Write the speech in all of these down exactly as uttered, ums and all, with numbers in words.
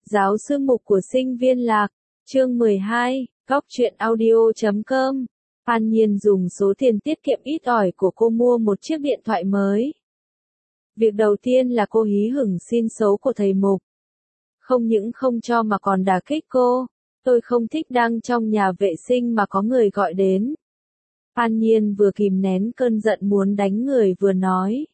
Giáo sư mục của sinh viên lạc, chương mười hai, góc truyện audio chấm com. An Nhiên dùng số tiền tiết kiệm ít ỏi của cô mua một chiếc điện thoại mới. Việc đầu tiên là cô hí hửng xin số của thầy mục. Không những không cho mà còn đả kích cô. Tôi không thích đang trong nhà vệ sinh mà có người gọi đến. An Nhiên vừa kìm nén cơn giận muốn đánh người vừa nói.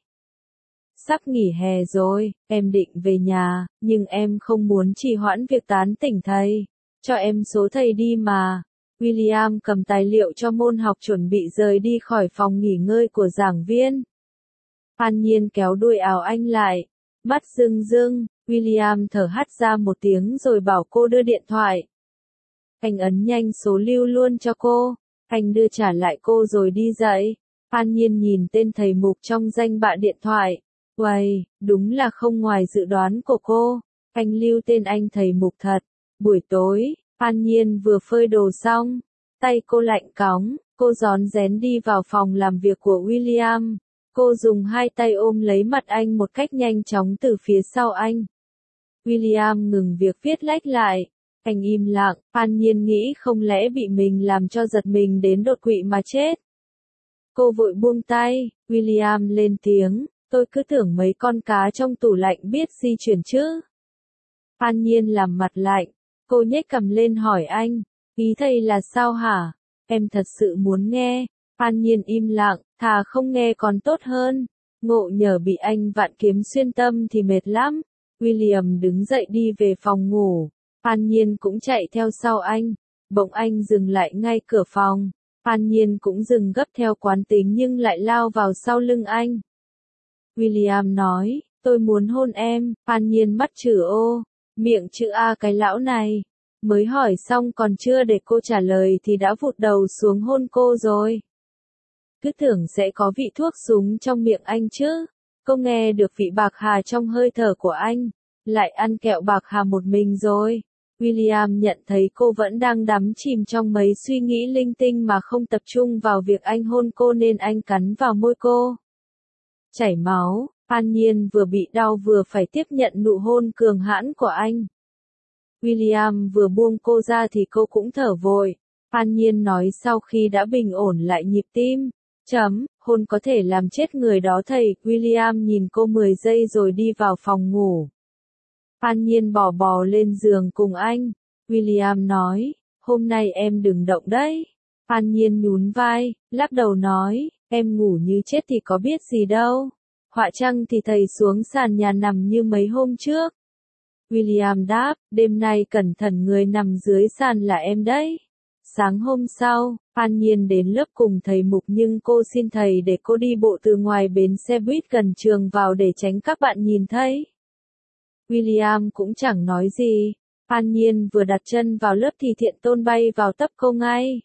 Sắp nghỉ hè rồi, em định về nhà, nhưng em không muốn trì hoãn việc tán tỉnh thầy. Cho em số thầy đi mà. William cầm tài liệu cho môn học chuẩn bị rời đi khỏi phòng nghỉ ngơi của giảng viên. An Nhiên kéo đuôi áo anh lại. Mắt rưng rưng, William thở hắt ra một tiếng rồi bảo cô đưa điện thoại. Anh ấn nhanh số lưu luôn cho cô. Anh đưa trả lại cô rồi đi dậy. An Nhiên nhìn tên thầy mục trong danh bạ điện thoại. Uầy, đúng là không ngoài dự đoán của cô. Anh lưu tên anh thầy mục thật. Buổi tối, An Nhiên vừa phơi đồ xong. Tay cô lạnh cóng, cô rón rén đi vào phòng làm việc của William. Cô dùng hai tay ôm lấy mặt anh một cách nhanh chóng từ phía sau anh. William ngừng việc viết lách lại. Anh im lặng, An Nhiên nghĩ không lẽ bị mình làm cho giật mình đến đột quỵ mà chết. Cô vội buông tay, William lên tiếng, tôi cứ tưởng mấy con cá trong tủ lạnh biết di chuyển chứ. An Nhiên làm mặt lạnh, cô nhếch cằm lên hỏi anh, ý thầy là sao hả? Em thật sự muốn nghe. An Nhiên im lặng, thà không nghe còn tốt hơn. Ngộ nhờ bị anh vạn kiếm xuyên tâm thì mệt lắm. William đứng dậy đi về phòng ngủ. An Nhiên cũng chạy theo sau anh. Bỗng anh dừng lại ngay cửa phòng. An Nhiên cũng dừng gấp theo quán tính nhưng lại lao vào sau lưng anh. William nói, tôi muốn hôn em. An Nhiên mắt chữ ô, miệng chữ A cái lão này. Mới hỏi xong còn chưa để cô trả lời thì đã vụt đầu xuống hôn cô rồi. Cứ tưởng sẽ có vị thuốc súng trong miệng anh chứ. Cô nghe được vị bạc hà trong hơi thở của anh. Lại ăn kẹo bạc hà một mình rồi. William nhận thấy cô vẫn đang đắm chìm trong mấy suy nghĩ linh tinh mà không tập trung vào việc anh hôn cô nên anh cắn vào môi cô. Chảy máu, An Nhiên vừa bị đau vừa phải tiếp nhận nụ hôn cường hãn của anh. William vừa buông cô ra thì cô cũng thở vội. An Nhiên nói sau khi đã bình ổn lại nhịp tim. Chấm, hôn có thể làm chết người đó thầy. William nhìn cô mười giây rồi đi vào phòng ngủ. An Nhiên bò bò lên giường cùng anh. William nói, hôm nay em đừng động đấy. An Nhiên nhún vai, lắc đầu nói, em ngủ như chết thì có biết gì đâu. Họa chăng thì thầy xuống sàn nhà nằm như mấy hôm trước. William đáp, đêm nay cẩn thận người nằm dưới sàn là em đấy. Sáng hôm sau, An Nhiên đến lớp cùng thầy mục nhưng cô xin thầy để cô đi bộ từ ngoài bến xe buýt gần trường vào để tránh các bạn nhìn thấy. William cũng chẳng nói gì. An Nhiên vừa đặt chân vào lớp thì Thiện Tôn bay vào tấp cô ngay.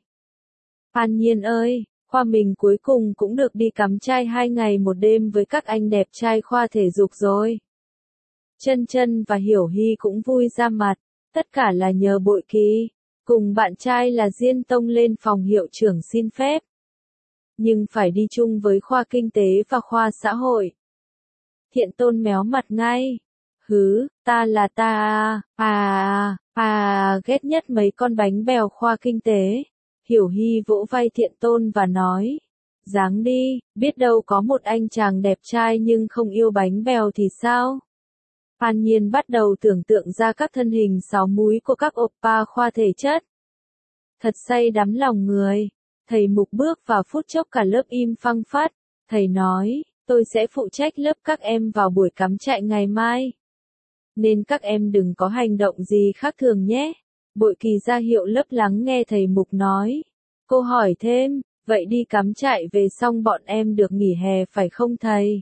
An Nhiên ơi, khoa mình cuối cùng cũng được đi cắm trại hai ngày một đêm với các anh đẹp trai khoa thể dục rồi. Chân Chân và Hiểu Hy cũng vui ra mặt, tất cả là nhờ Bội Kỳ, cùng bạn trai là Diên Tông lên phòng hiệu trưởng xin phép. Nhưng phải đi chung với khoa kinh tế và khoa xã hội. Thiện Tôn méo mặt ngay. Hứ, ta là ta à, à, à, ghét nhất mấy con bánh bèo khoa kinh tế. Hiểu Hy vỗ vai Thiện Tôn và nói, dáng đi, biết đâu có một anh chàng đẹp trai nhưng không yêu bánh bèo thì sao? An Nhiên bắt đầu tưởng tượng ra các thân hình sáu múi của các oppa khoa thể chất. Thật say đắm lòng người. Thầy mục bước vào phút chốc cả lớp im phăng phắt. Thầy nói, tôi sẽ phụ trách lớp các em vào buổi cắm trại ngày mai. Nên các em đừng có hành động gì khác thường nhé. Bội Kỳ ra hiệu lớp lắng nghe thầy mục nói. Cô hỏi thêm, vậy đi cắm trại về xong bọn em được nghỉ hè phải không thầy?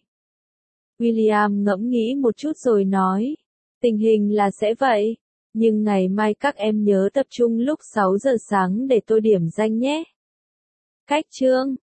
William ngẫm nghĩ một chút rồi nói. Tình hình là sẽ vậy. Nhưng ngày mai các em nhớ tập trung lúc sáu giờ sáng để tôi điểm danh nhé. Cách chương